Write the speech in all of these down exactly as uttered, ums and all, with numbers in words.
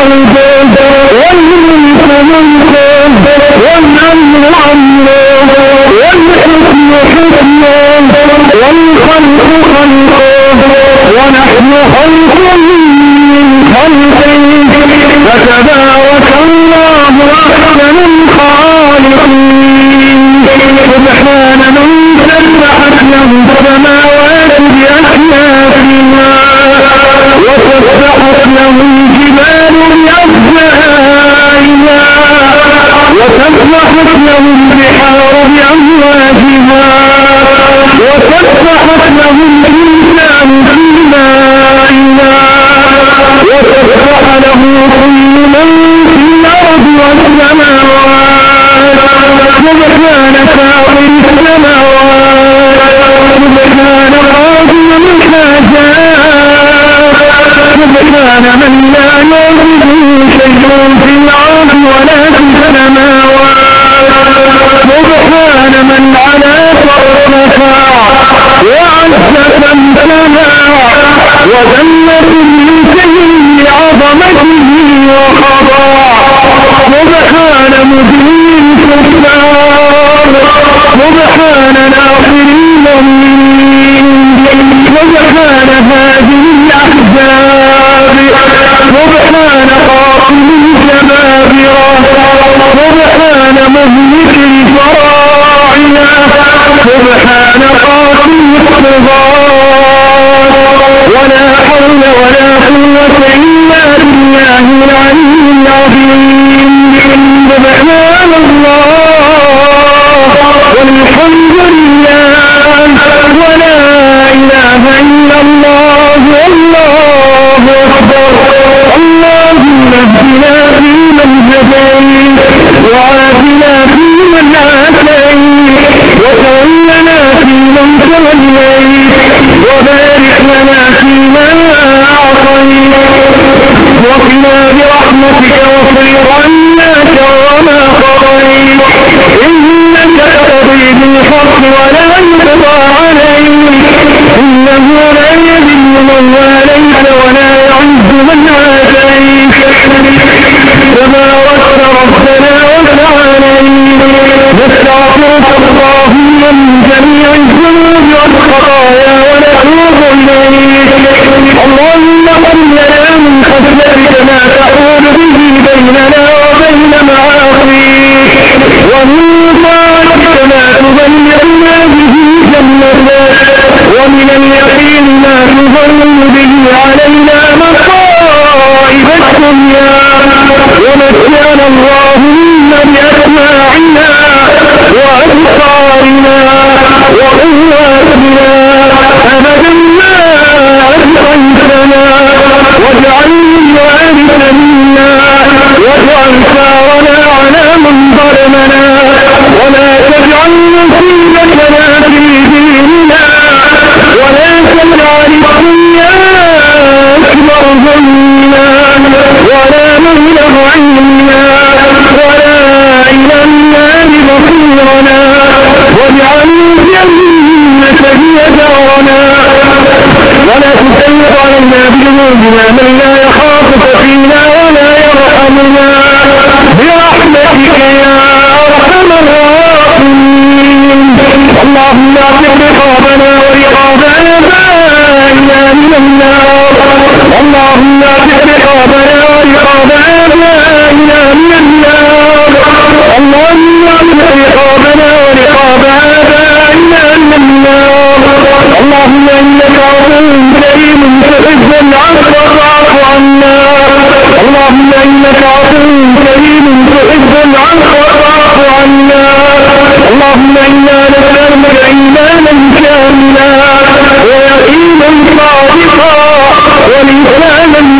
الجود والملك ملك والأمر أمر والحكم حكم والخلق خلق ونحن خلق من خلقه فتبارك الله أحسن الخالقين سبحان من سبحت له السماوات بأكنافها وسبحت له الجبال بأجزائها وسبحت له البحار بأمواجها وسبحت له الإنسان في مائها وسبح له كل من في الأرض والسماوات سبحان فاطر السماوات سبحان قاضي الحاجات سبحان من لا يعجزه شيء في الأرض ولا في السماوات سبحان من على فارتفع وعز فامتنع وذل كل شيء لعظمته وخضاع سبحان مذل الكفار سبحان ناصر المؤمنين سبحان هادي الأحزاب سبحان قاتل الجبابرة سبحان مهلك الفراعنة سبحان قاتل الطغاة ولا حول ولا قوة إلا بالله العلي العظيم سبحان الله والحمد لله ولا إله إلا الله والله أكبر اللهم اهدنا فيمن هديت وعافنا فيمن عافيت وتولنا فيمن توليت وبارك لنا فيما أعطيت وقنا برحمتك واصرف عنا شر ما قضيت إنك تقضي بالحق ولا يقضى عليك إنه لا يذل من واليت ولا يعز من عاديت تباركت ربنا وتعاليت نستغفرك اللهم من جميع الذنوب والخطايا ونتوب إليك اللهم قل لنا من خشيتك ما تحول به بيننا وبين معاصيك ومن طاعتك ما تبلغنا به جنتك ومن اليقين ما تهون به علينا مصائب الدنيا ومتعنا اللهم بأسماعنا وأبصارنا وقواتنا أبدا ما أبقيتنا واجعل الوارث منا واجعل ثارنا على من ظلمنا ولا تجعل مصيبتنا في ديننا ولا تجعل الدنيا أكبر همنا ولا مبلغ علمنا ولا إلى النار مصيرنا واجعل الجنة هي دارنا ولا تسلط علينا بذنوبنا من لا يخافك فينا ولا يرحمنا برحمتك يا أرحم الراحمين اللهم اعتق رقابنا ورقاب آبائنا من النار اللهم اعتق رقابنا ورقاب آبائنا من النار اللهم اعتق رقابنا ورقاب آبائنا من النار اللهم إنك عفو كريم تحب العفو فاعف عنا اللهم إنك عفو كريم تحب العفو فاعف عنا اللهم إنا نسألك إيمانا كاملا ويقينا صادقا ولسانا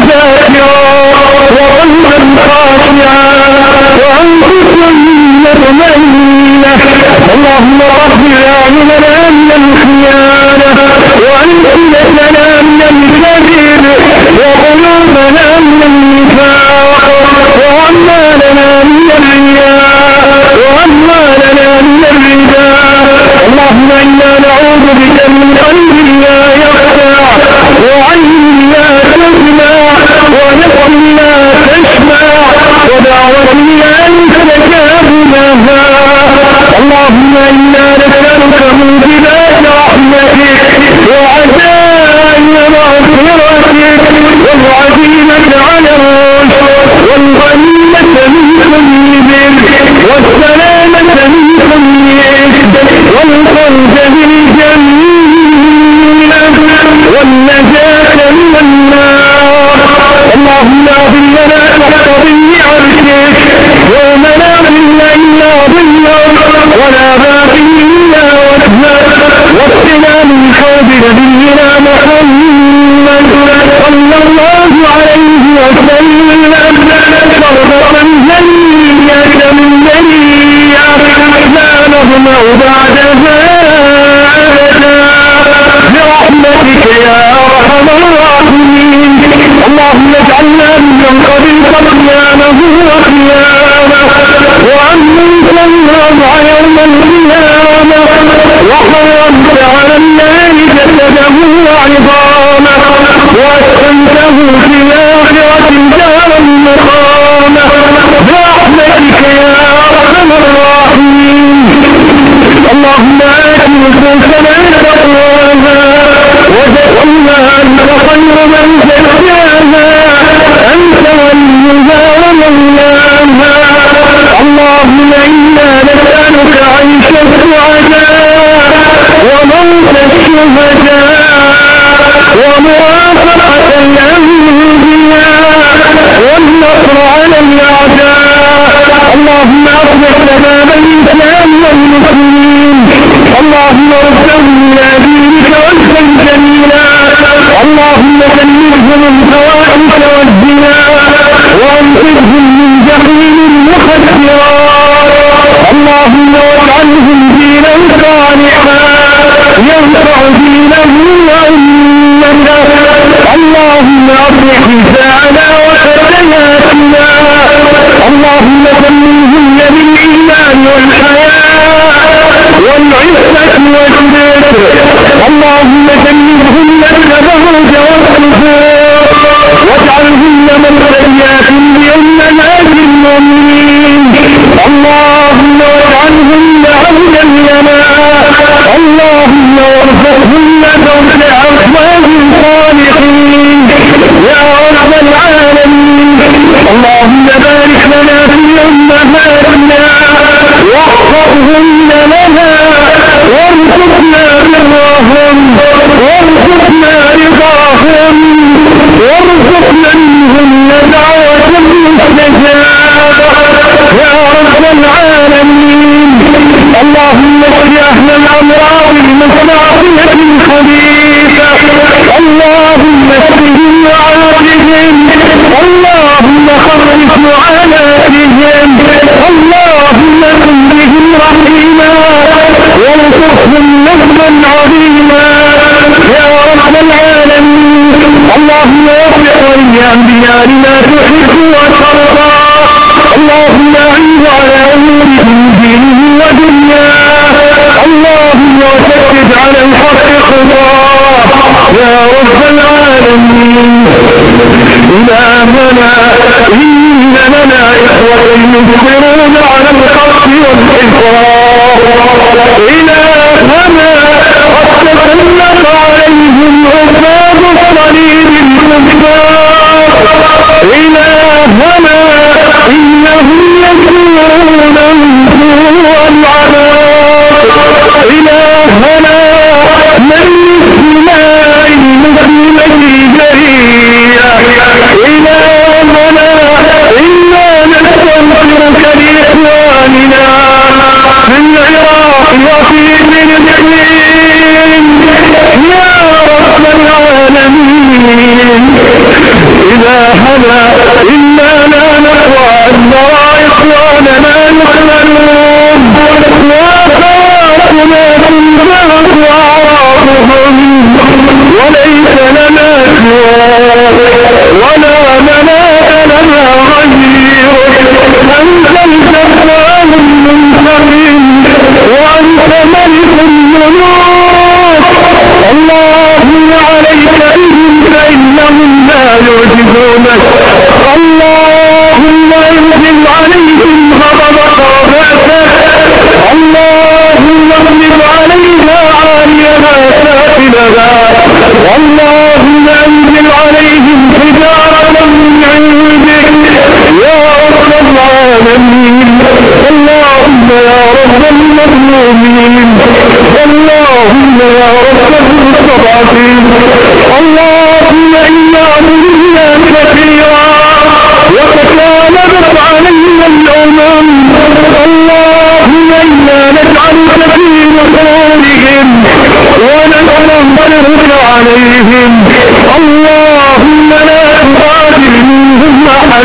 إلا ظلنا تحت ظل عرشك يوم لا ظل إلا ظله ولا باقي إلا وجهه واسقنا من حوض نبينا محمد صلى الله عليه وسلم شربة هنيئة من برية لا نظمأ بعدها أبدا برحمتك يا أرحم الراحمين. اللهم اجعلنا ممن قبلت صيامه وقيامه وأمن صلى يوم القيامة وحرمت على النار جسده وعظامه وأسكنته في الآخرة دار المقامة برحمتك يا أرحم الراحمين. اللهم آت نفوسنا تقواها وزكها أنت خير من زكاها أنت وليها ومولاها. اللهم إنا نسألك عيش السعداء وموت الشهداء وموافقة الأنبياء والنصر على الأعداء. اللهم أصلح لنا الإسلام والمسلمين. اللهم ردهم إلى دينك ردا جميلا. اللهم جنبهم الفواحش والزنا وانقذهم من جحيم المخدرات. اللهم واجعلهم دينا صالحا ينفع دينه وأمته. اللهم أصلح نساءنا وفتياتنا. اللهم كملهن بالإيمان والحياة والعفة والذكر. اللهم جنبهن التبرج والفجور واجعلهن مرضيات لأمهات المؤمنين. اللهم واجعلهن عون لنا. اللهم وارزقهن زوج أزواج صالحين يا رب العالمين. اللهم بارك لنا في أمهاتنا واحفظهن لنا وارزقنا برهم وارزقنا رضاهم وارزقنا منهن دعوة مستجابة يا رب العالمين. اللهم اشف أهل الأمراض المستعصية الخبيثة. اللهم اشفهم وعافهم. اللهم خفف معاناتهم. اللهم كن بهم رحيما وارزقهم نصرا عظيما يا رب العالمين. اللهم وفق ولي أنبيائنا تحب وترضى. اللهم أعز على أمورهم دينه ودنياه. اللهم وسدد على الحق خطاه يا رب العالمين. إلهنا إن لنا إخوة يصبرون على الحق والإنصاف. إلهنا قد تسلط عليهم عباد الصليب الكفار. إلهنا إنهم يسيرون سوء العذاب. إلهنا من السماء المسلمة جريئة. إلهنا إنا نستغفرك لإخواننا في العراق وفي فلسطين يا رب العالمين. إلهنا إنا لا نقوى أن نرى إخواننا يقتلون وآخرنا تنبعث أعراضهم وليس لنا سواك ولا مناك لنا غيرك. أنت الجبار المنتقم وأنت ملك الملوك. اللهم عليك بهم فإنهم لا يعجزونك. اللهم انزل عليهم غضبك وبأسك. اللهم اغلب علينا عاليها سافلها. اللهم انزل عليهم حجارة من عندك يا رب العالمين. اللهم يا رب المظلومين. اللهم يا رب المستضعفين. اللهم إنا منا كثيرا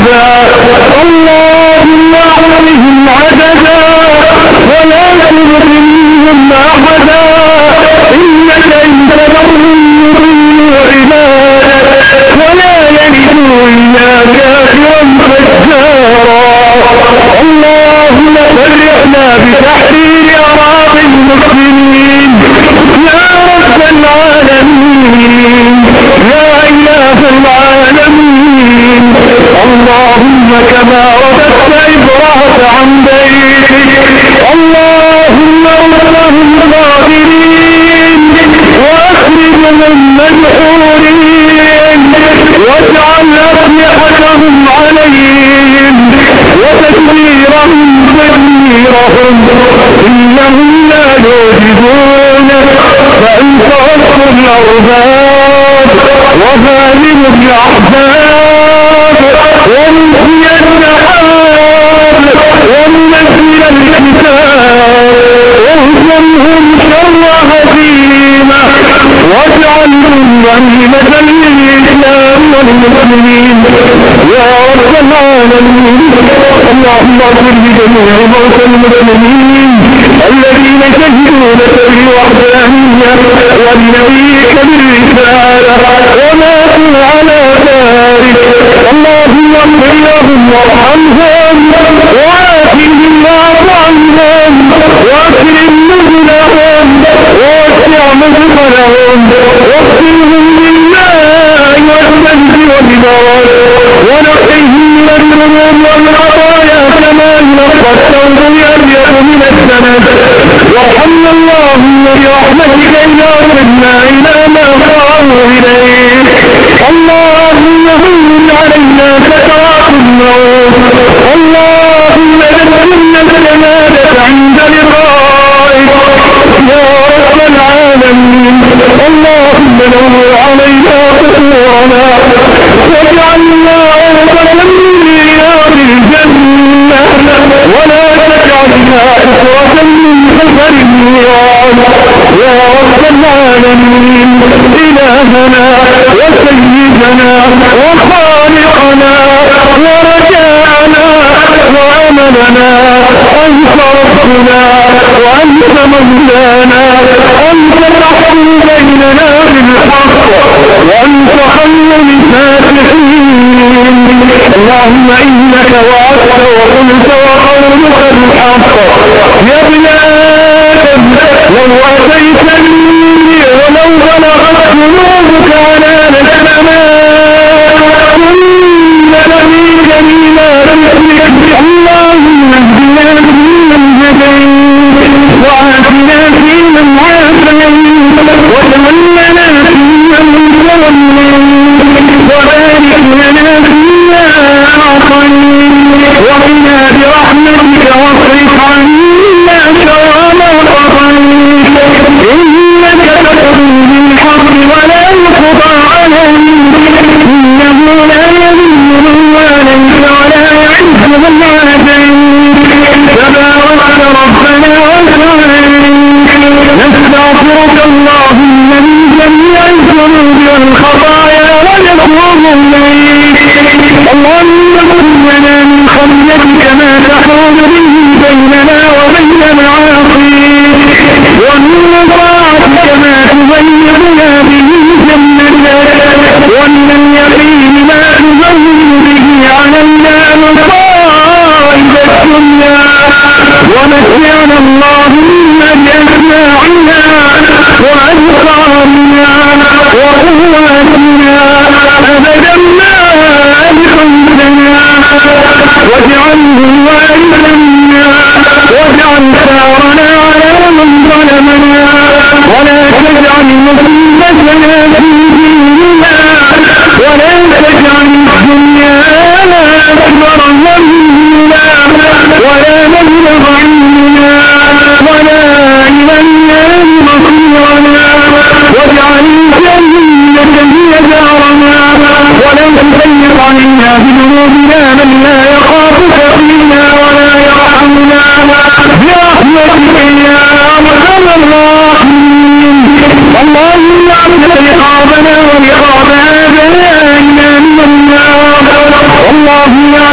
عددا اللهم عليهم عددا ولا تبق منهم أحدا إنك إن تذرهم يضلوا عبادك ولا يلدوا إلا كافرا فجارا اللهم فرحنا بتحرير أراضي المسلمين يا رب العالمين يا إله العالمين اللهم كما رددت إبراهيم عن بيتك اللهم ارحمهم غافرين وأخرجهم مدحورين واجعل أسلحتهم عليهم وتدميرهم تدميرهم إنهم لا يوجدون فأنت رب الأرباب وغالب الأحباب ومحيي السحاب ومنزل الكتاب واهزمهم شر هزيمة واجعلهم غنيمة للإسلام والمسلمين يا رب العالمين اللهم اغفر لجميع موتى المسلمين الذين شهدوا لك بالوحدانية ولنبيك بالرسالة وماتوا على ذلك اللهم اغفر لهم وارحمهم وآتهم واعف عنهم واكرم نزلهم ووسع مدخلهم واغسلهم بالماء والثلج والبرد ونقهم من الذنوب والخطايا كما ينقى الثوب الابيض من الدنس وارحمنا اللهم برحمتك اذا صرنا الى ما صاروا اليه اللهم هون علينا سكرات الموت اللهم ذكرنا الجنازة عند لقائك يا رب العالمين اللهم نور علينا قصورنا واجعلنا عوضة من رياض الجنة ولا تجعلنا حفرة من حفر النيران يا رب العالمين إلهنا وسيدنا وخالقنا ورجاءنا وأملنا أنت ربنا وأنت مولانا أنت تحكم بيننا بالحق وأنت خير الفاتحين اللهم إنك وعدت وقلت وقولك الحق يا ابن آدم لو أتيتني ولو بلغت ذنوبك عنان السماء ثم لبيك بما تشرك اللهم اهدنا فيمن هديت وعافنا فيمن عافيت وتولنا فيمن توليت وبارك لنا فيما أعطيت وقنا برحمتك واصرف عنا شر ما قضيت إنك تقضي بالحق ولا يقضى عليك إنه لا يذل من واليت ولا يعز من عاديت تبارك ربنا وتعالى نستغفرك اللهم من جميع الذنوب والخطايا ونتوب إليك اللهم كن لنا من خشيتك ما تحول به بيننا وبين معاصيك ومن طاعتك ما تبلغنا به جنتك ومن اليقين ما تزين به علينا مصائب الدنيا ومتعنا اللهم بأسماعنا وأبصارنا وقواتنا أبدا ما أبقيتنا واجعله الوارث منا واجعل ثارنا على من ظلمنا ولا تجعل مصيبتنا في ديننا ولا تجعل الدنيا أكبر همنا ولا مبلغ علمنا ولا إلى النار مصيرنا واجعل الجنة هي دارنا ولا تسلط علينا بذنوبنا من لا يخافك فينا ولا يرحمنا برحمتك يا أرحم الراحمين اللهم اعتق رقابنا ورقاب آبائنا من النار اللهم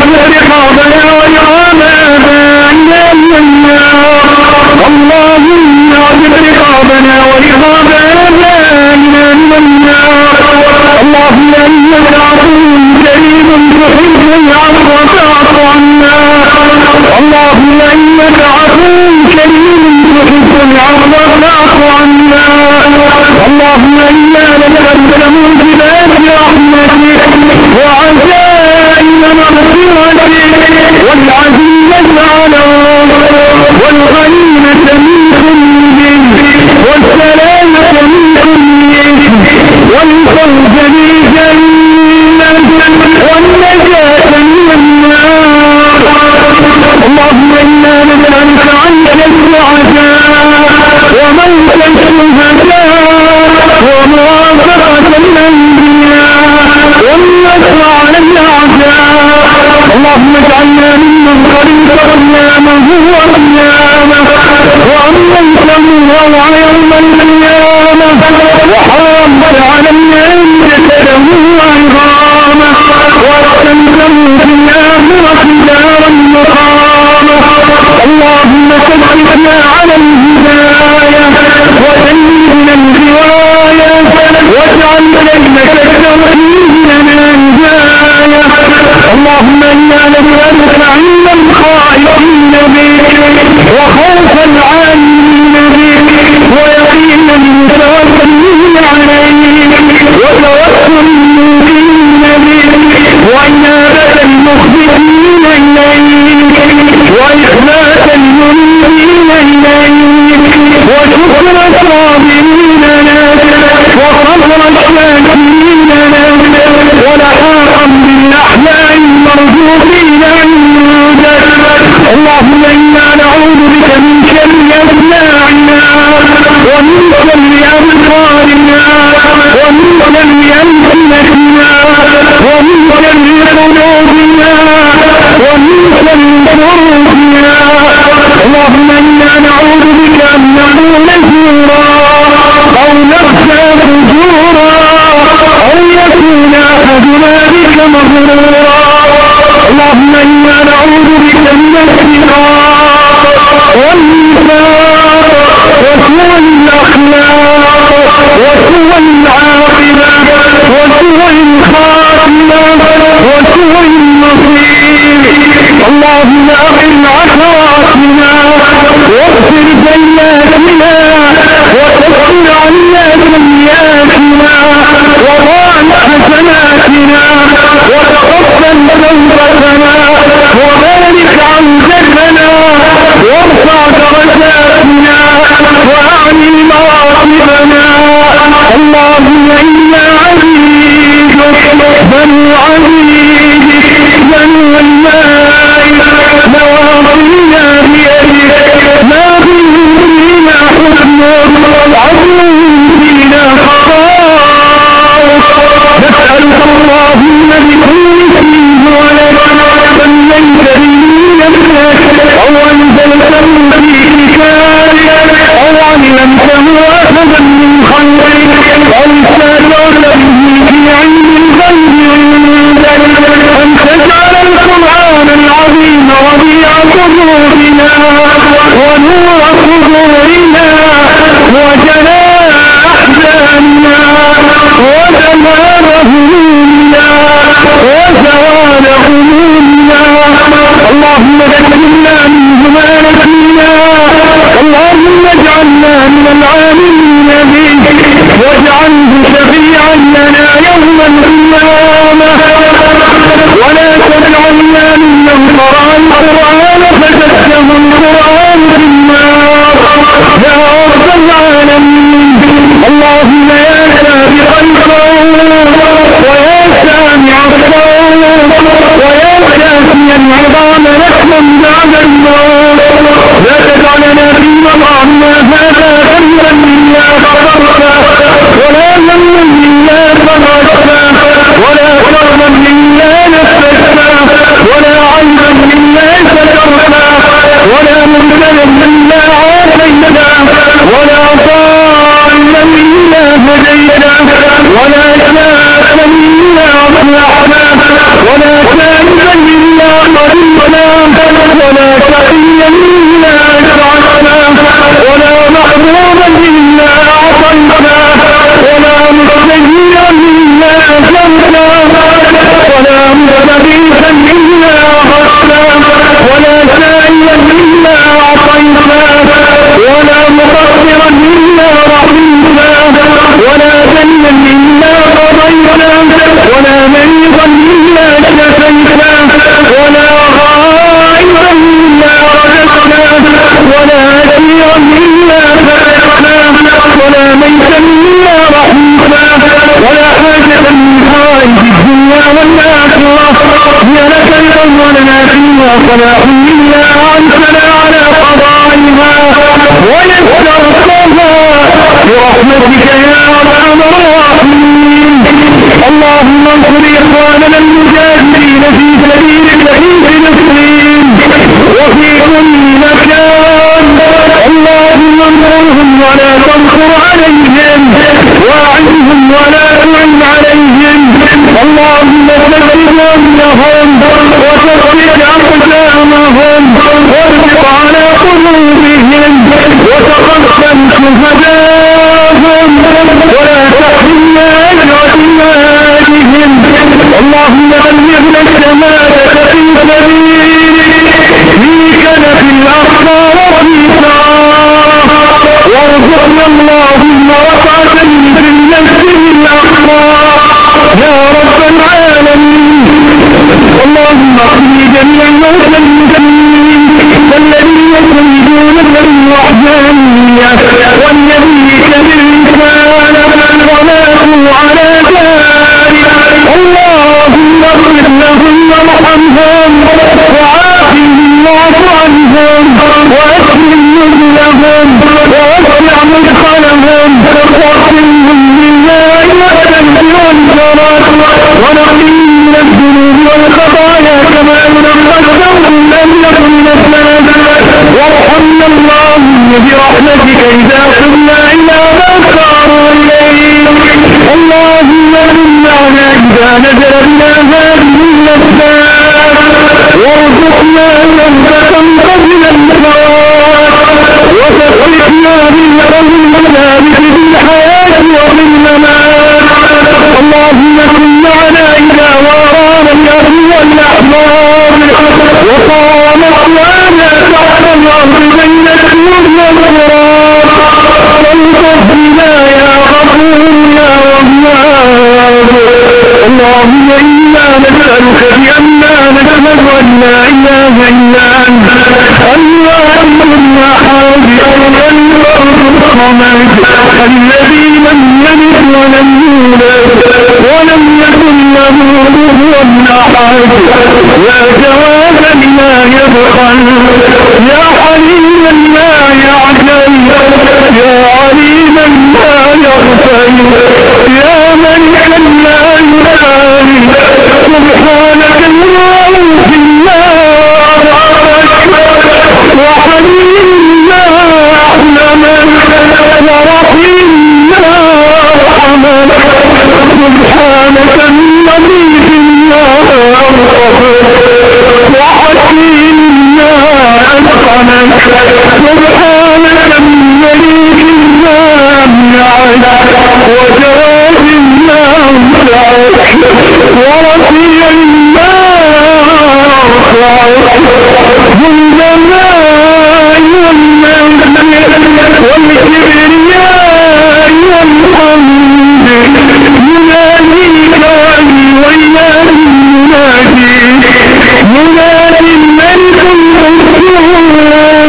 مغفرتك والعزيمة على والغنيمة من كل والسلامة من كل والفوز بالجنة والنجاة من النار. اللهم إنا نسألك عنك السعداء وموت الشهداء وموافقة الأنبياء والنصر على الأعداء. اللهم اجعلنا ممن قريب قيامه وقيامه وأمن سموه يوم القيامة وحافظ على النعمة له وعظامه واستمتعوا في الآخرة دار المقامة. اللهم ثبتنا على الهداية وجنبنا الغواية واجعل كلمة التوحيد لنا هداية. اللهم إنا نسألك علما خائفين بك وخوفا عالمين بك ويقينا متوكلين عليك وتوكل مؤمنين بك وإن صلاح إلا أعنتنا على قضائها ويسرتها برحمتك يا أرحم الراحمين. اللهم انصر إخواننا المجاهدين في سبيلك في فلسطين وفي كل مكان. اللهم انصرهم ولا تنصر عليهم واعنهم ولا تعن عليهم. اللهم ثبتهم لهم وثبت أقدامهم واربط على قلوبهم وتقبل شهداءهم ولا تحرمنا أجر إيمانهم. اللهم بلغنا الشهادة في سبيلك في كنف الأقصى وفي ساعة وارزقنا اللهم رفعة في المسجد الأقصى يا رب العالمين. اللهم اغفر جميع موتى المسلمين والذين يشهدون بالوحدانية والنبي بالرسالة وماتوا على ذلك. اللهم اغفر لهم وارحمهم وعافهم واعف عنهم واكرم نزلهم ووسع مدخلهم واغفرهم لله والذنب والجرس ونقهم من الذنوب والخطايا كما ينقى الثوب الأبيض من الدنس. وارحمنا اللهم برحمتك إذا قمنا إلى ما صاروا إليه. اللهم إنا إذا نزل بنا هذه النفسات وارزقنا نفسة قبل الموت وتخلقنا بالقول الثابت في الحياة وفي الممات. اللهم كن معنا إذا وارانا الأرض والأحباب وقام أقوانا تحت الأرض بين السور والغراب. والطف بنا يا غفور يا وهاب. اللهم إنا نسألك بأننا نشهد أن لا إله إلا أنت الواحد الأحد الفرد الصمد الذي لم يلد ولم يولد ولم يكن له كفوا أحد. يا جواد لا يبخل يا حليما لا يعجل يا عليما لا يغفل يا ملكا لا يبالي. سبحانك اللهم في النار وحليم لا أعلمك ورحيم لا أرحمك. سبحانك النبي في النار وحكيم لا أتقنك. سبحانك الملك النامع وجواد لا أمسعك ورفيع لا أرفعك ذو الجلال والمجد والكبرياء والحمد. يناديك وينادي ينادي ينادي الملك المسؤول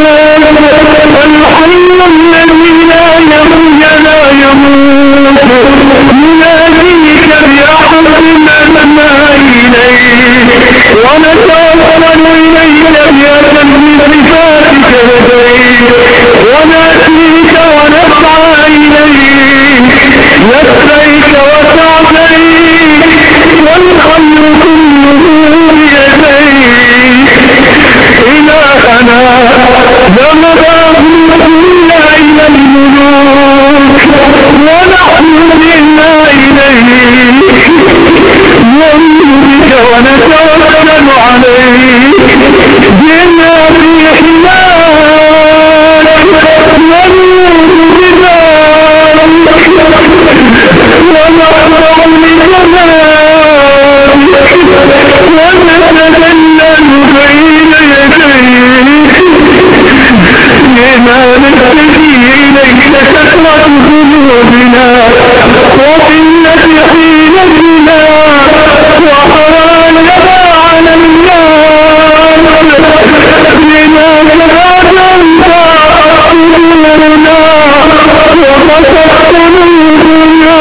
الحي الذي لا يموت لا يموت. يناديك بأحد الأسماء إليه ونتوصل إليك بأسم صفاتك لديك ونأتيك ونسعى إليك نسعيك وسعديك والخير كله بيديك. إلهنا ذنباه إلا إلى الملوك ونحن منا إليك نؤمن بك ونتوكل عليك. جئنا في حماية ونور بذلك ونخضع لجمالك ونتذلل بين يديك لما نستجي إليك كثرة ذنوبنا وقلة حيلتنا وحرامنا على الناس. لما تهاجمت أقدارنا وقصت قلوبنا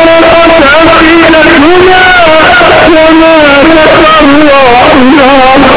واحترقت أفئدتنا وما تفرعنا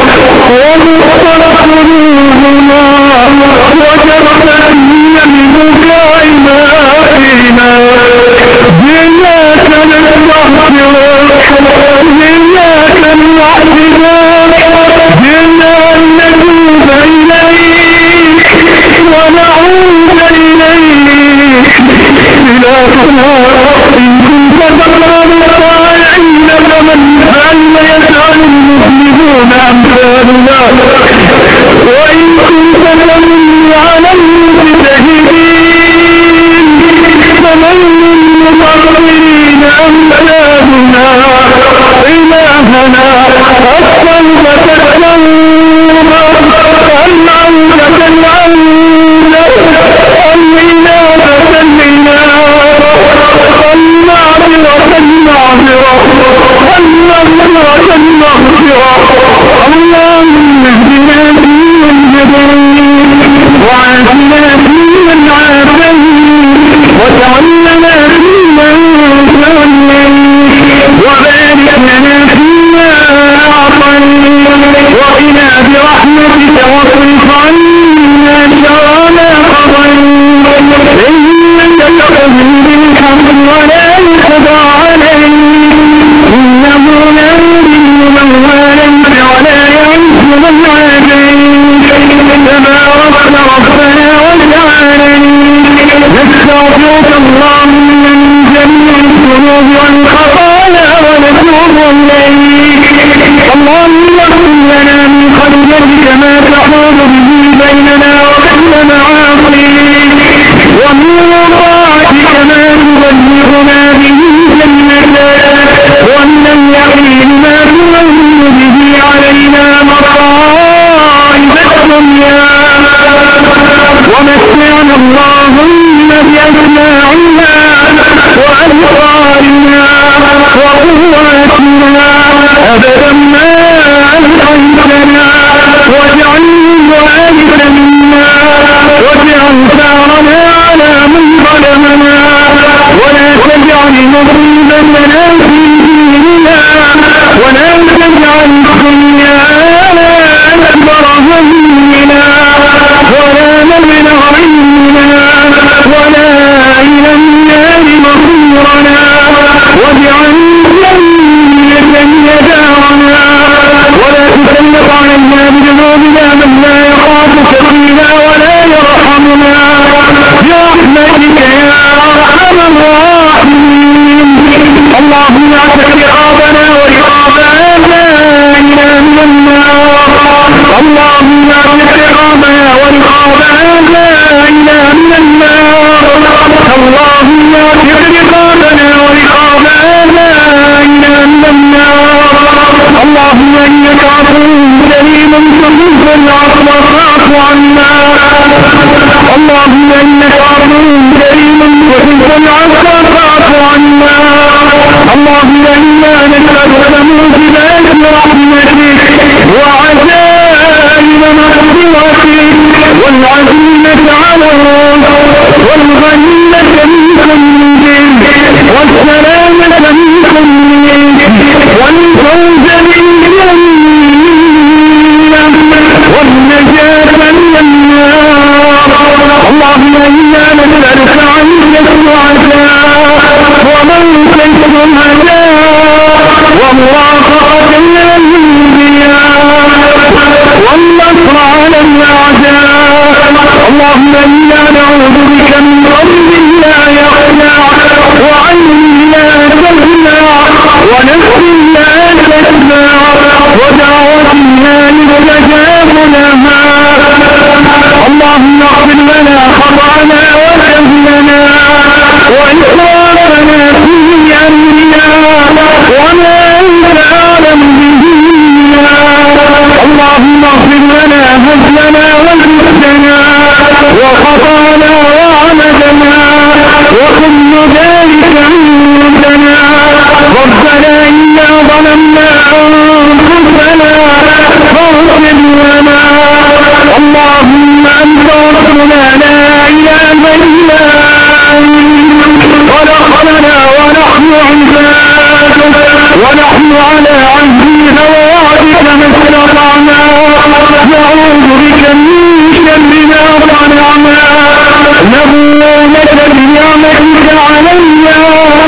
ما استطعنا نعوذ بك من شر ما صنعنا نبوء لك بنعمتك علينا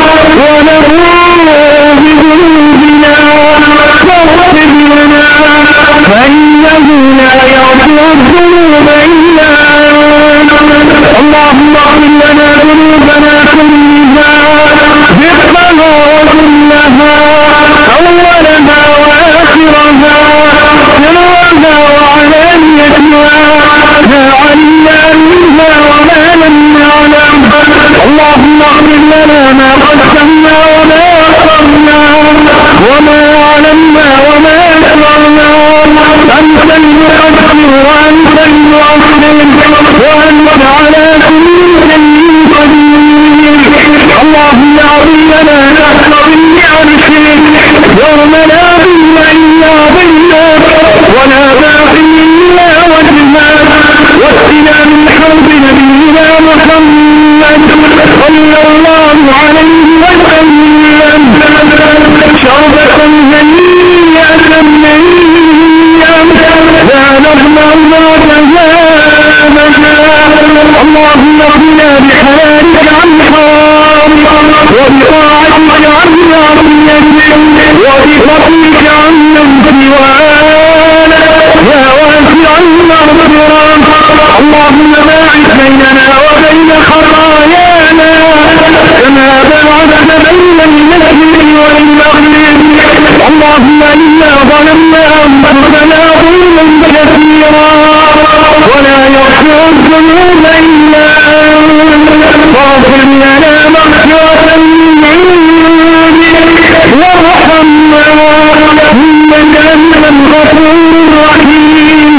ونبوء بذنوبنا فاغفر لنا فإنه لا يغفر الذنوب إلا أنت اللهم اغفر لنا ذنوبنا كلها دقها وكلها أولها وآخرها سرها وعلانيتها ما علمنا منها وما لم نعلم اللهم اغفر لنا ما قدمنا وما أخرنا وما أعلمنا وما أسررنا أنت المقدم وأنت المؤخر وأنت على كل شيء قدير اللهم اعطي لنا نحن بالنعمة يوم لا ظل إلا ظلك ولا باقي إلا وجهك واسقنا من حوض نبينا محمد صلى الله عليه وسلم شربة هنيئة مريئة لا نظمأ بعدها أبدا اللهم اغننا بحلالك عن حرامك وبطاعتك عن معصيتك وبفضلك عن من سواك يا واسع المغفرة اللهم باعد بيننا وبين خطايانا كما باعدت بين المشرق والمغرب اللهم إنا ظلمنا أنفسنا ظلما كثيرا ولا يغفر الذنوب إلا أنت فاغفر لنا مغفرة من عندك وارحمنا إنك أنت الغفور الرحيم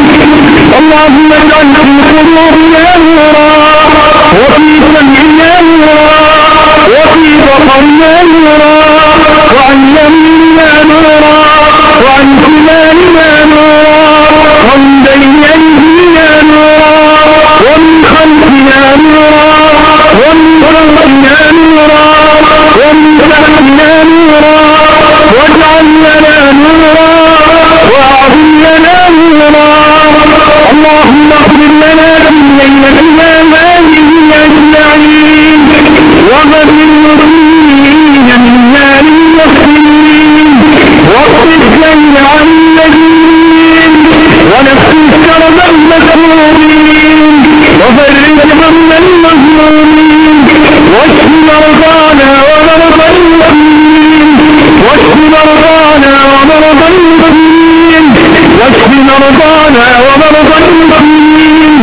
اللهم اجعل في قلوبنا نورا وفي سمعنا نورا وفي بصرنا نورا وعن يميننا نورا وعن شمالنا نورا ومن بين أيدينا نورا ومن خلفنا نورا ومن فوقنا نورا ومن تحتنا نورا واجعل لنا نورا واعظم لنا نورا اللهم اغفر لنا في ليلتنا هذه أجمعين واغفر للمسلمين منا للمسلمين واصرف لنا عن الذين ونفس كرب المسلوبين وفرج هم المظلومين واشف مرضانا ومرضى المسلمين واشف مرضانا ومرضى المسلمين واشف مرضانا ومرضى المسلمين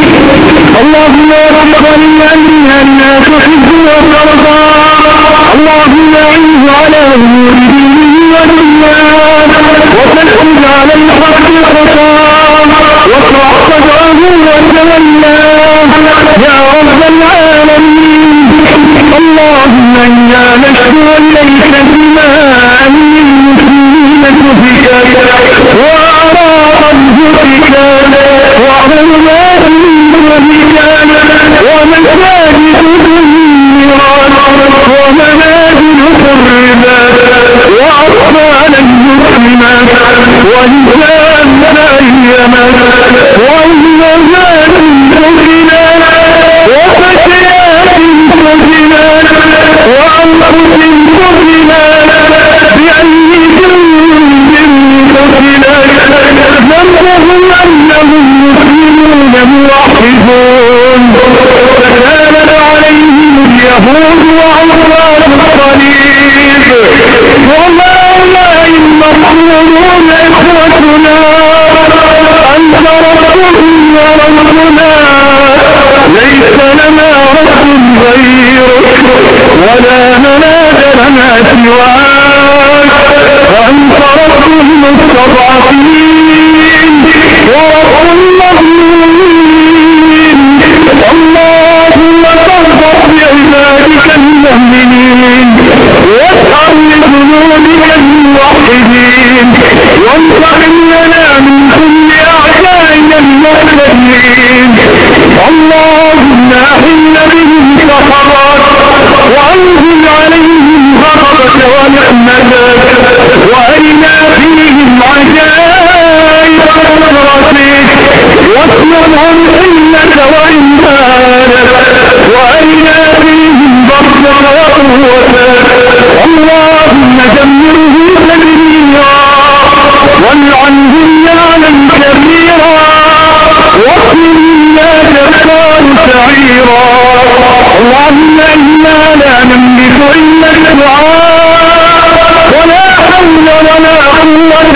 اللهم ربنا أننا تحب وترضى اللهم أعز على أمور دينه ودنياه وتنحب على الحق خطاه واطرح صدره وتولاه يا رب العالمين اللهم إنا نشكو إليك دماء المسلمين سفكت وأعراض سفكت وعلماء سفكت ومساجد دمرت ومنازل خربت وأطفالا مسلمات ونساء أيمت وأمهات سكنت وفتيات سكنت وأنفس سكنت بأي جنب سكنت ذنبهم أنهم مسلمون موحدون فكانت عليهم اليهود وعصاة الصليب وهؤلاء المقتولون إخوتنا أنت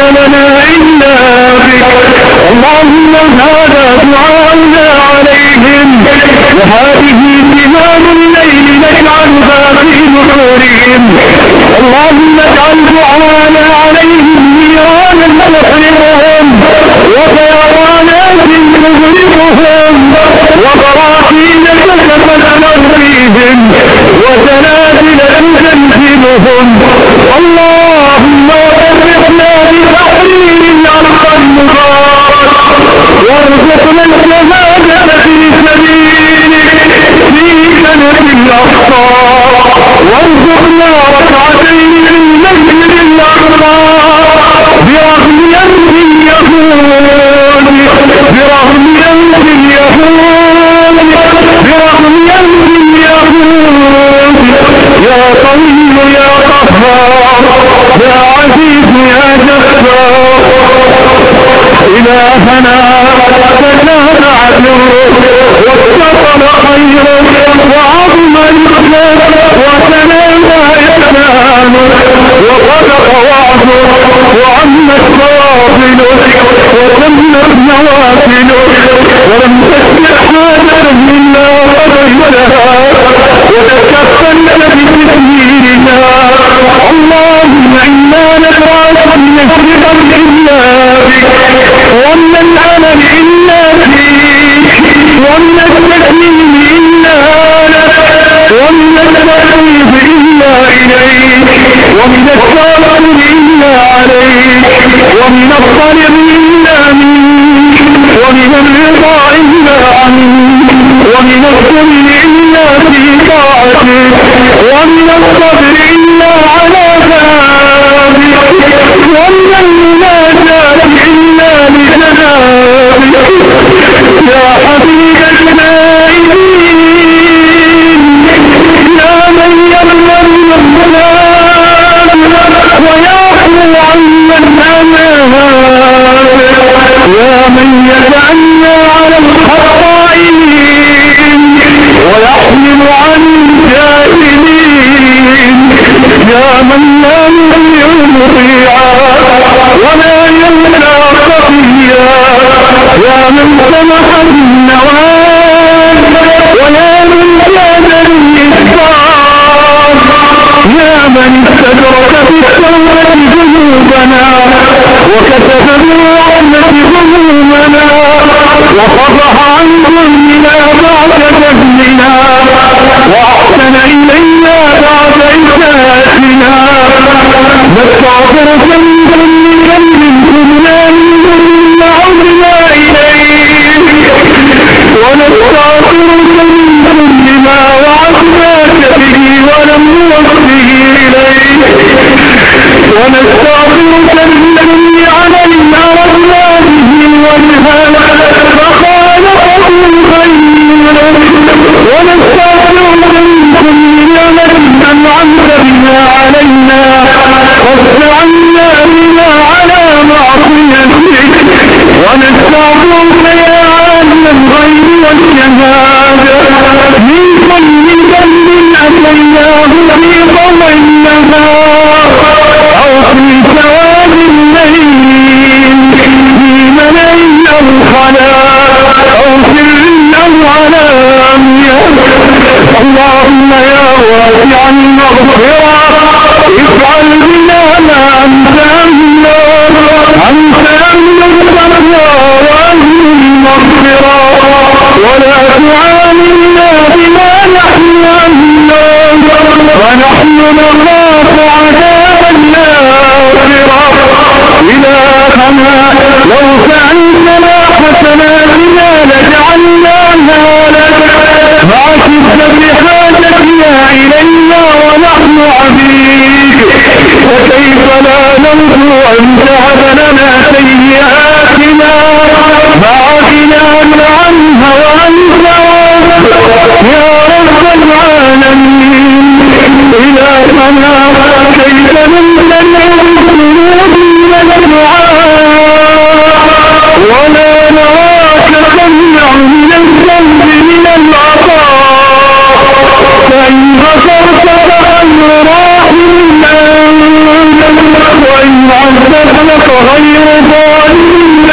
لنا إلا بك. اللهم هذا دعاؤنا عليهم، وهذه ثمار الليل نجعلها في نحورهم. اللهم اجعل دعاءنا عليهم نيرانا تحرقهم، وفيضانات تغرقهم، وبراكين كسفت تغريهم، وزلازل تزلزلهم. اللهم وفقنا بتحرير الأرض المبارك، وارزقنا الشهادة في سبيلك في جنة الأقصى، وارزقنا ركعتين في المسجد الأقصى برغم أنف اليهود، برغم أنف اليهود، برغم أنف اليهود. يا قوي يا قهار، يا عزيز يا جبار. إلهنا فكان عدلك واتصل خيرك وعظم الإسلام وتنامى إحسانك وصدق وعدك وعمت باطلك وتمت نوافلك، ولم تسمع حاجة منا قضيتها وتكفلت بتسييرنا. اللهم إنا نبرأ من نفسك إلا بك، ومن الأمل إلا فيك، ومن التسليم إلا لك، ومن التوفيق إلا إليك، ومن التوكل إلا عليك، ومن الطلب إلا منك، ومن الرضا إلا عنك، ومن الذل إلا في طاعتك، ومن الصبر إلا على بابك، ومن المناجاة إلا لجنابك. يا حبيب السائلين، يا من يرضى الظلام ويعفو عمن أمام، يا من يجعلنا على الخطائين ويحمل عن الجاهلين، يا من لا يضيع مطيعا ولا يمنع خفيا، يا من سمح بالنوال ويا من زاد الإسلام، يا من استدرك في التوبة ذنوبنا وكتب بالرحمة ذنوبنا وفضح عن ظلمنا بعد جهلنا وأحسن إلينا بعد إساءتنا. نستغفرك من كل ذنب كنا منا عدنا إليك، ونستغفرك من كل ما وعدناك به ولم نوفه إليك، ونستغفرك من كل عمل أردنا به وجهك فخالفه خيرك، ونستغفرك من كل نعمة أنعمت بها علينا واصف عنا بنا على معصيتك، ونستغفرك يا عالم الغيب والشهادة من كل ذنب أتيناه في ضوء النهار أو في سواد الليل في ملأ أو خلاء أو سر أو علانية. اللهم يا واسع المغفرة افعل بنا ما أنت أهله، أنت أهل التقوى وأهل المغفرة، ولا تعاملنا بما نحن أهله ونحن نخاف عذاب الآخرة. إلهنا لو فعلتنا حسناتنا لجعلناها لك مع شدة حاجتنا إلينا ونحن عبيد، وكيف لا نرجو أن تهب لنا سيئاتنا مع غنى عنها وأنت يا رب العالمين. إلهنا كيف نمتنع القلوب من الدعاء ولا نرى غير ضالين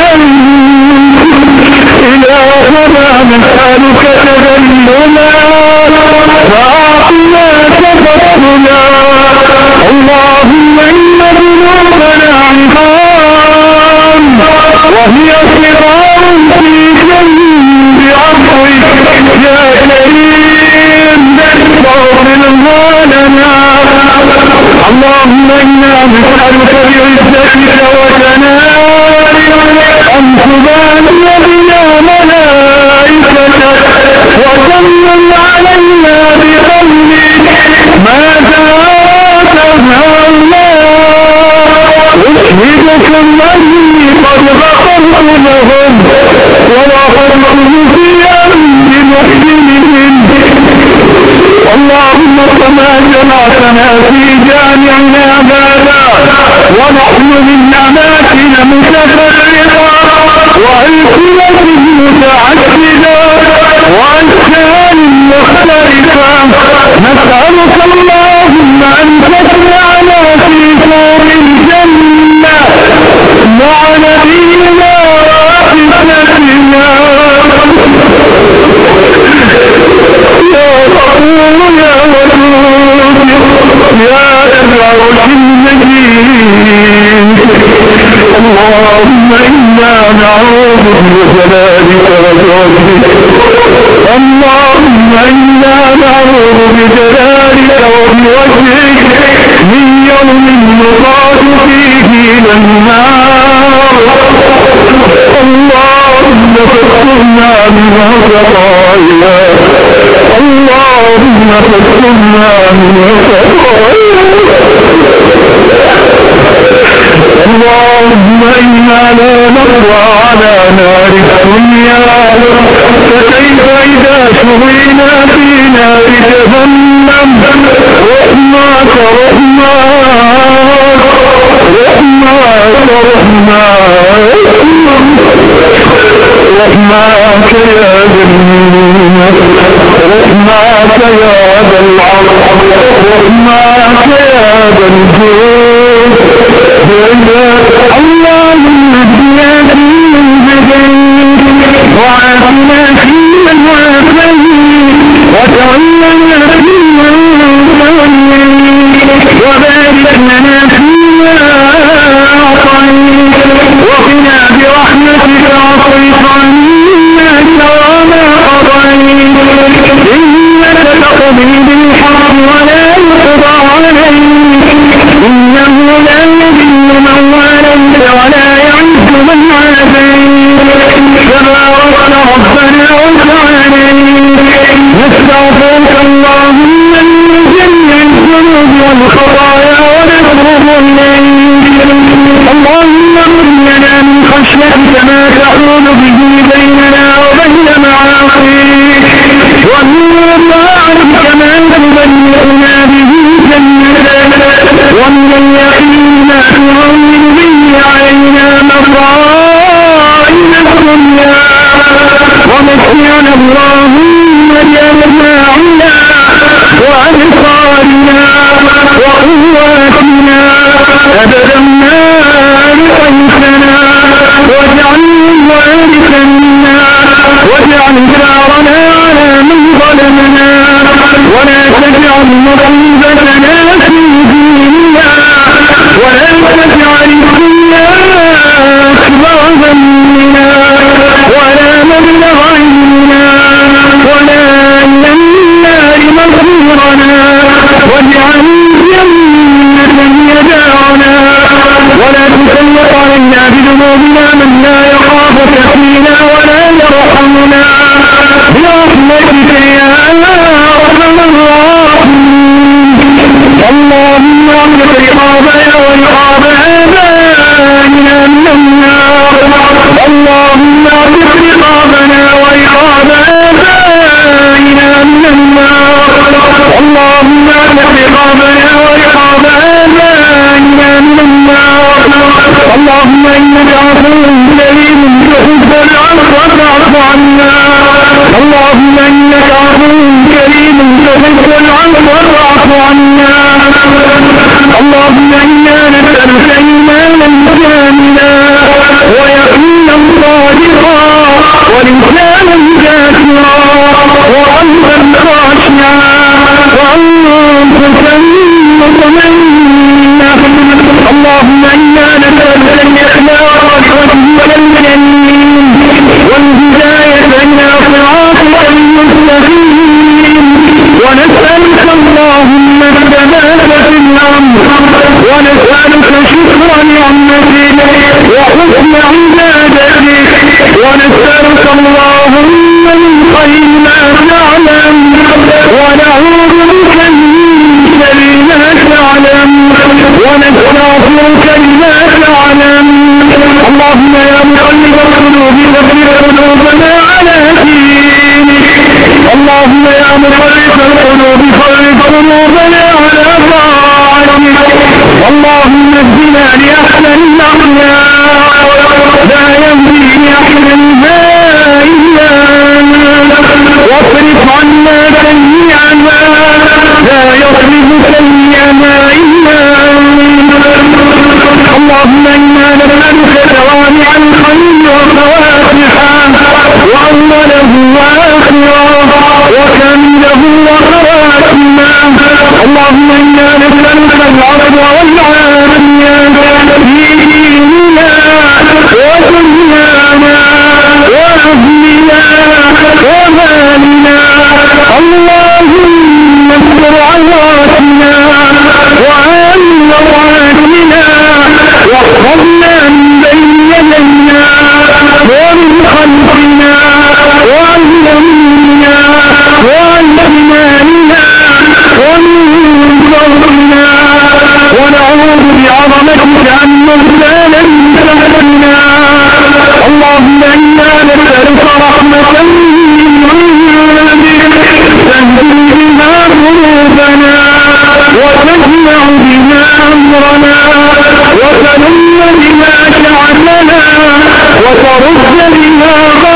إلهنا نسألك تذللا وأعطنا تفضلا اللهم إن ذنوبنا عظام وهي صغار في جنب عفوك يا كريم فاغفرها لنا اللهم إنا نسألك بعزتك وجلالك أن تبارك بنا ملائكتك وتمن علينا بفضلك ما جاءت هؤلاء أشهدكم أني قد غفرت لهم وغفرت في أمر محسنهم اللهم كما جمعتنا في جامعنا هذا ونحن من أماكن متفرقة وألسنة متعددة وأشكال مختلفة نسألك اللهم أن تجمعنا في سور الجنة مع نبينا وحسنتنا يا غفور يا ودود يا العرش المجيد اللهم إنا نعوذ بجلالك وجودك اللهم إنا نعوذ بجلالك وبوجهك من يوم يقال فيه إلى النار اللهم فاغفرنا من خطايانا اللهم فاغفرنا من خطايانا اللهم إنا لا نقوى على نار الدنيا فكيف إذا شوينا في نار جهنم رحمك رحمك رحمك رحمك يا ذنب رحمك يا ذا العرش رحمك يا ذا الجود اللهم اهدنا فيمن هديت وعافنا فيمن عافيت وتولنا فيمن توليت وبارك لنا فيما أعطيت وقنا برحمتك واصرف عنا شر ما قضيت إنك تقضي بالحق ولا يقضى عليك إنه لا يذل من واليت ولا يعز من عافيت تباركت ربنا وتعاليت نستغفرك اللهم من جميع الذنوب والخطايا ونتوب إليك اللهم اغفر لنا من خشيتك ما تحول به بيننا وبين معاصيك ومن طاعتك ما تبلغنا به جنتك ومن اليقين ما تهون به علينا مصائب الدنيا ومتعنا اللهم بأسماعنا وأبصارنا وقواتنا أبدا ما أبقيتنا واجعل الوارث منا واجعل ثارنا على من ظلمنا ولا تجعل مصيبتنا في ديننا ولا تجعل الدنيا أكبر همنا ولا مبلغ علمنا ولا إلى النار مصيرنا واجعل الجنة هي دارنا ولا تسلط علينا بذنوبنا من لا يخافك فينا ولا يرحمنا برحمتك يا أرحم الراحمين اللهم اغفر رقابنا ورقاب آبائنا من النار اللهم اغفر رقابنا ورقاب آبائنا من النار اللهم اغفر رقابنا ورقاب آبائنا من النار اللهم إنك عفو كريم تحب العفو فاعف عنا اللهم إنك عفو كريم تحب العفو فاعف عنا اللهم إنا نسألك إيمانا كاملا مقلب القلوب ثبت قلوبنا على دينك. اللهم يا مقلب القلوب ثبت قلوبنا على طاعتك. اللهم اهدنا لأحسن الأخلاق لا يهدي لأحسنها إلا أنت، واصرف عنا سيئها لا يصرف سيئها إلا أنت. اللهم إنا نسألك جوامع الخير وفواتحه وأوله وآخره وكامله وخواتمه. اللهم إنا نسألك العفو والعافية في ديننا ودنيانا وأهلنا ومالنا. اللهم استر عوراتنا وآمن رواتنا واحفظنا من بين يدينا ومن خلفنا وعن يميننا وعن شمالنا ومن فوقنا، ونعوذ بعظمتك أن نغتال من تحتنا. اللهم إنا نسألك رحمة من عندك تهدي بها قلوبنا وتجمع بها أمرنا وتلم بها شعبنا وترد بها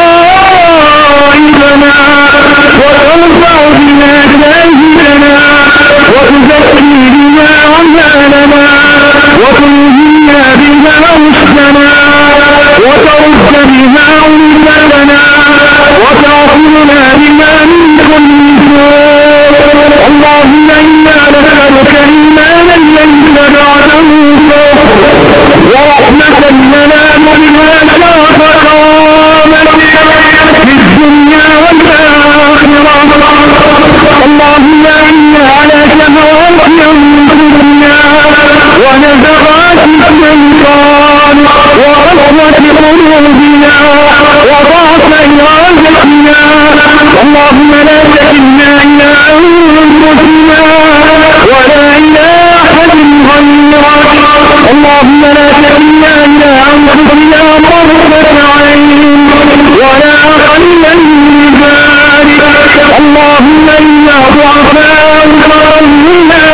غائبنا وترفع بها شاهدنا وتزكي بها عمالنا وتلهينا بها رشدنا وترد بها أمتنا وتعصمنا بها من كل سوء. اللهم إنا نسألك إيمانا ليس بعده كفر ورحمة لنا بها شرفك في الدنيا والآخرة. اللهم إنا على شهوات أنفسنا ونزغات الشيطان وقسوة قلوبنا وضعف إرادتنا. اللهم لا تكلنا إلى أنفسنا ولا إلى أحد غيرك. اللهم لا تكلنا إلى أنفسنا طرفة عين ولا أقل من ذلك. اللهم إنا ضعفاء قلوبنا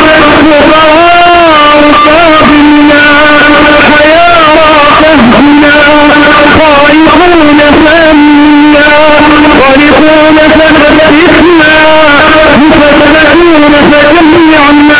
فقراء صابرنا حيارى فهدنا خائفون فامنا غرقون ففتحنا مفتحون فجمعنا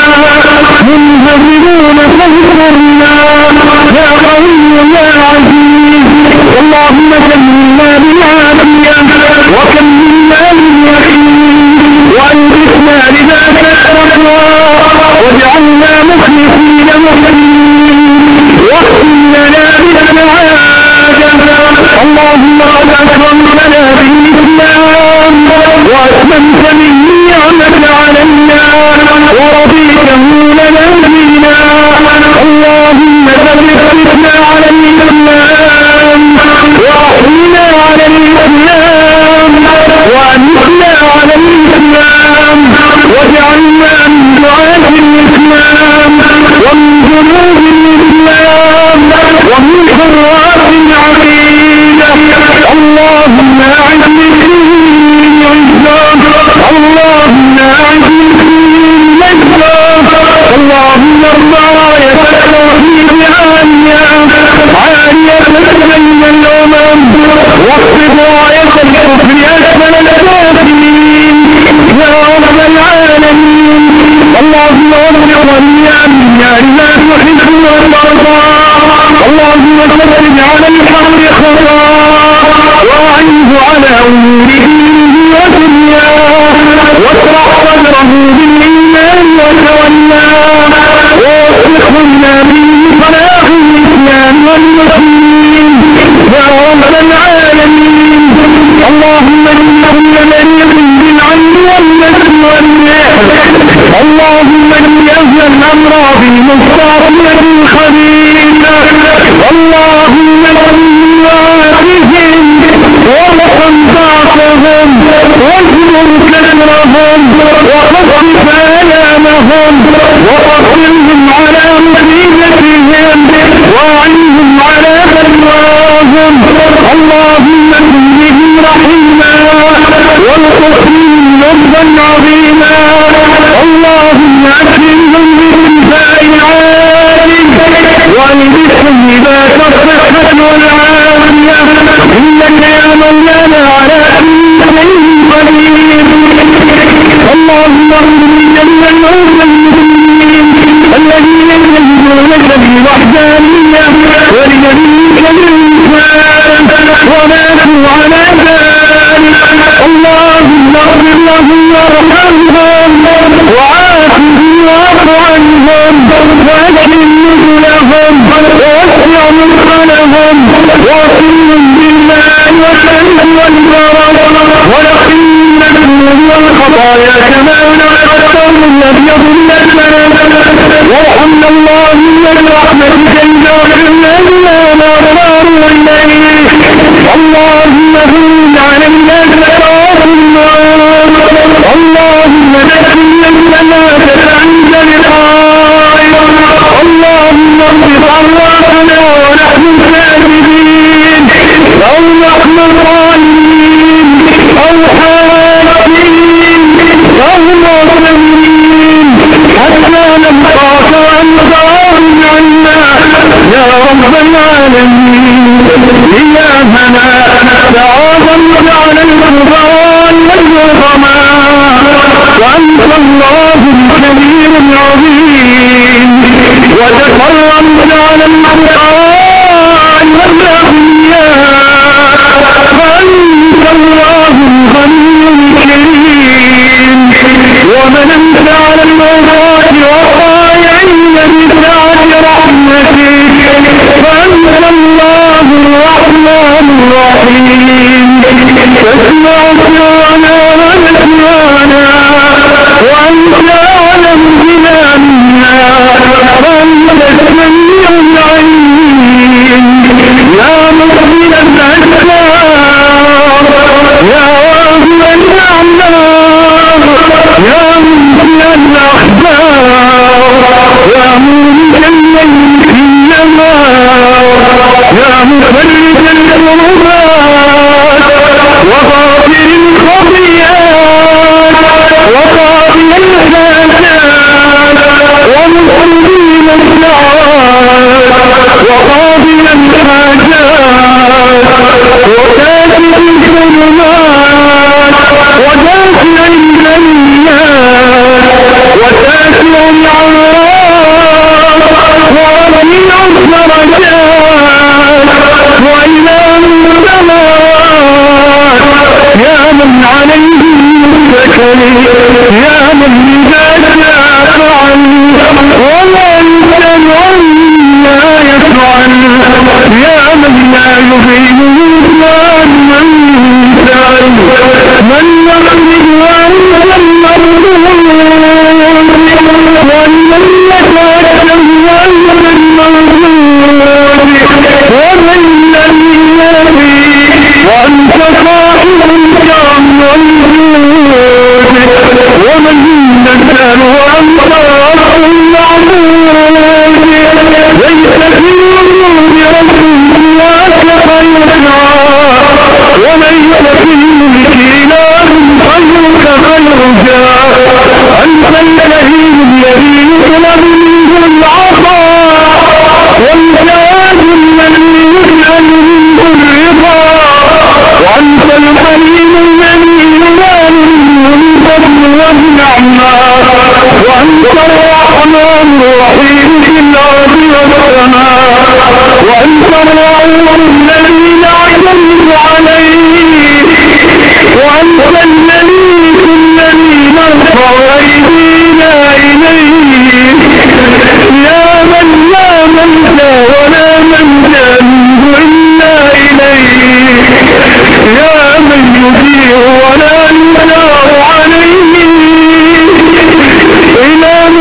منهزمون فانصرنا يا قوي يا عزيز. اللهم كملنا بالعافية وكملنا باليقين وأنبتنا لذاك التقوى واجعلنا مخلصين مخلصين واختم لنا بالسعادة. اللهم قد أكرمتنا بالإسلام وأتممت به نعمتك علينا ورضيته لنا دينا. اللهم ثبتنا على الإسلام وأحينا على الإسلام وأمتنا على الإسلام واجعلنا من دعاة الإسلام ومن جنود الإسلام ومن حراس العقيدة. اللهم أعز الدين عزا اللهم أعز الدين عزا. اللهم ارفع راية التوحيد عالية عالية بين الأمم واخفض راية الكفر أسفل الكافرين يا رب العالمين. اللهم ارفع وليامنا لما تحب وترضى. اللهم ثبت على الحق خطاه وأعنه على أمور دينه ودنياه واشرح صدره بالإيمان وتولاه ووفقنا به صلاح الإسلام والمسلمين يا رب العالمين. اللهم إن كل مريض بالعين والنسل والنحل اللهم إن أهل الأمراض المستعصية الخبيثة اللهم إن وعافهم وارحم ضعفهم واجبر كسرهم وخفف آلامهم وقفلهم على مصيبتهم وأعنهم على وماتوا على ذلك اللهم اغفر لهم وارحمهم وعافهم واعف عنهم واكرم نزلهم ووسع مدخلهم واغسلهم بالماء والثلج والبرد ونقهم من الذنوب والخطايا كما ينقى الثوب الابيض من الدنس وارحمنا اللهم برحمتك اذا خرنا بما نضطر اليه اللهم هون علينا سكرات الموت اللهم نجنا السماء عند لقائك اللهم اغفر ارواحنا ونحن ساجدين او نحن ظالمين او حاكمين او مظلومين حتى نلقاك وانت راض عنا يا رب العالمين إلهنا تعاظمت على الكفار والعظماء وأنت الله الكبير العظيم وتكرمت على الفقراء والأغنياء وأنت الله الغني الكريم ومننت على الموضوع والطائعين بسعة رحمتك وأنت الله الرحمن الرحيم تسمع سرنا ونسمعنا وأنت أعلم بنا منا وأنت السميع العليم يا مغفر الأسرار يا واهب الأعمار يا منزل الأخبار يا مولد الليل في النهار يا مفرج الكربات وغافر الخطيئات وقابل الحاجات ومقبل الدعوات وقابل الحاجات وكاتب الظلمات ودافع البليات وساتر العورات ورفيع الدرجات وإله السماوات يا من عليه المتكل يا من إذا شاء فعل ولا يسأل عما يفعل يا من لا يغيب الإنسان من سأل من يخرج وأنت المرضون ومن يتأكل وأنت المرضون ومن الذي يبي وأنت صاحب الكرم والجود ومن نسأل وأنت رب المعبود ليس في الوجود رب سواك خيرنا وليس في الملك إله خيرك خيرجا أنت الكريم الذي يطلب منه العطاء والجاد الذي يسأل منه الرضا وأنت الحليم الذي ينال منه الفضل والنعمة وأنت الرحمن الرحيم في الأرض والسماء وأنت الرؤوف الذي لا يملك عليه وأنت المليك الذي نرفع أيدينا إليه يا من لا ملجأ ولا منجا منه إلا إليه يا من يجير ولا يجار عليه إله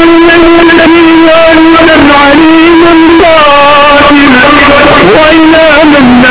الذي أنت عليم قادر وإله من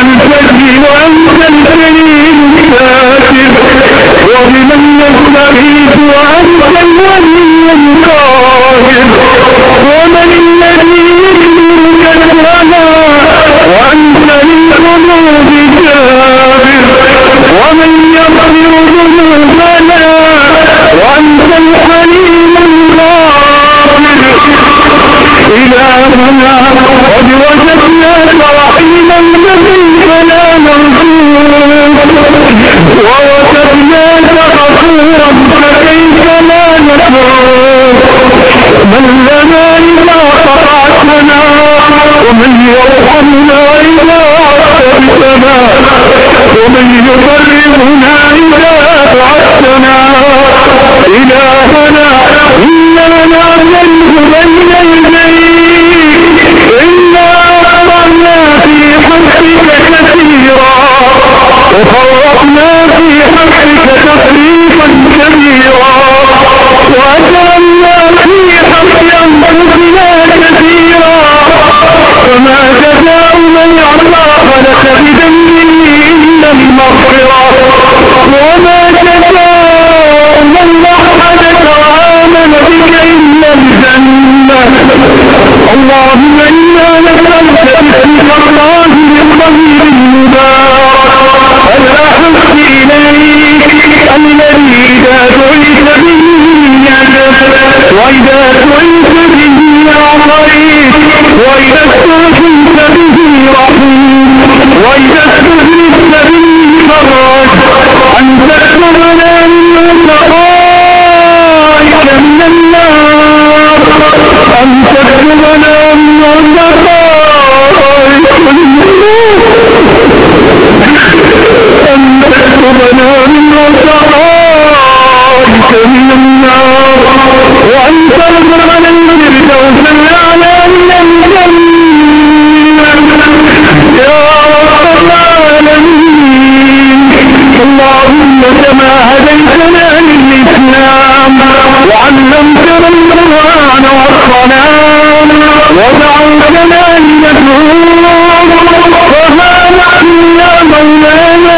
ومن يقربنا إذا بعثتنا إلهنا إنا نعترف بين يديك إنا أخطأنا في حقك كثيرا وفرطنا في حقك تفريطا كبيرا وأجرمنا في حق أنفسنا كثيرا فما جزاء من يعصى لك بذنبه إلا المغفرة وما جزاء من وحدك وآمن بك إلا الجنة اللهم إنا نسألك باسمك الله الطيب المبارك الأحب إليك الذي إذا دعيت به يجب وإذا دعيت به أعطيت وإذا استغفرت به رحيم وإذا استغفرت به فرج أن تكتبنا من سقائك من النار أن تكتبنا من سقائك من النار أن تكتبنا من سقائك من النار وأن تغفر لنا الفردوس الأعلى من الجنة يا رب العالمين اللهم كما هديتنا للإسلام وعلمتنا القرآن والصلاة ودعوتنا لنفوز وها نحن يا مولانا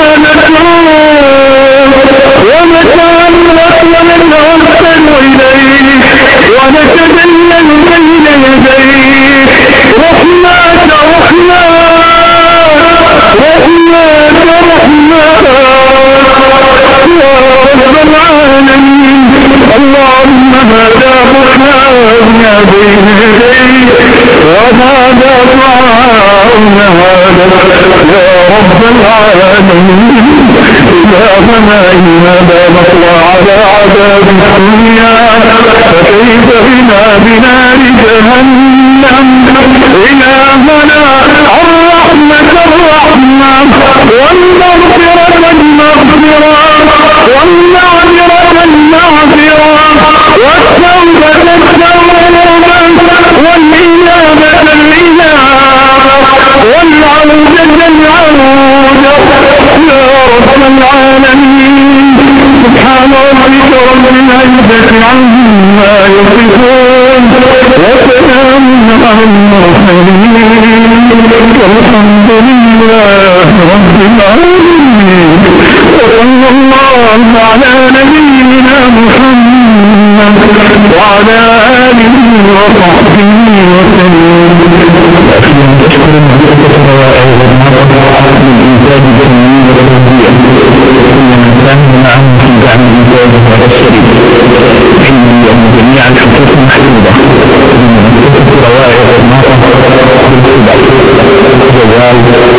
نفوز ونسأل ونتوسل إليك ونتدلل بين يديك رحمات رحمات رحمات رحمات يا رب العالمين اللهم هذا برهاننا بين يديك وهذا دعاؤنا هذا يا رب العالمين إلهنا إنا نطلع على عذاب الدنيا فكيف بنا بنار جهنم إلهنا الرحمة الرحمة والمغفرة المغفرة والمعذرة المعذرة والتوبة التوبة والإنابة الإنابة والعودة العودة يا رب العالمين سبحان ربك رب العزة عما يصفون وسلام على المرسلين والحمد لله رب العالمين وصلى الله على نبينا محمد وعلى آله وصحبه وسلم. أشكر المدرسة الروائع والمعرفة من إنتاج جميل والتوزيع ونسلم معهم في دعم الإنتاج والشريك حين أن جميع الحقوق محدودة من مدرسة الروائع والمعرفة بالكبع جوال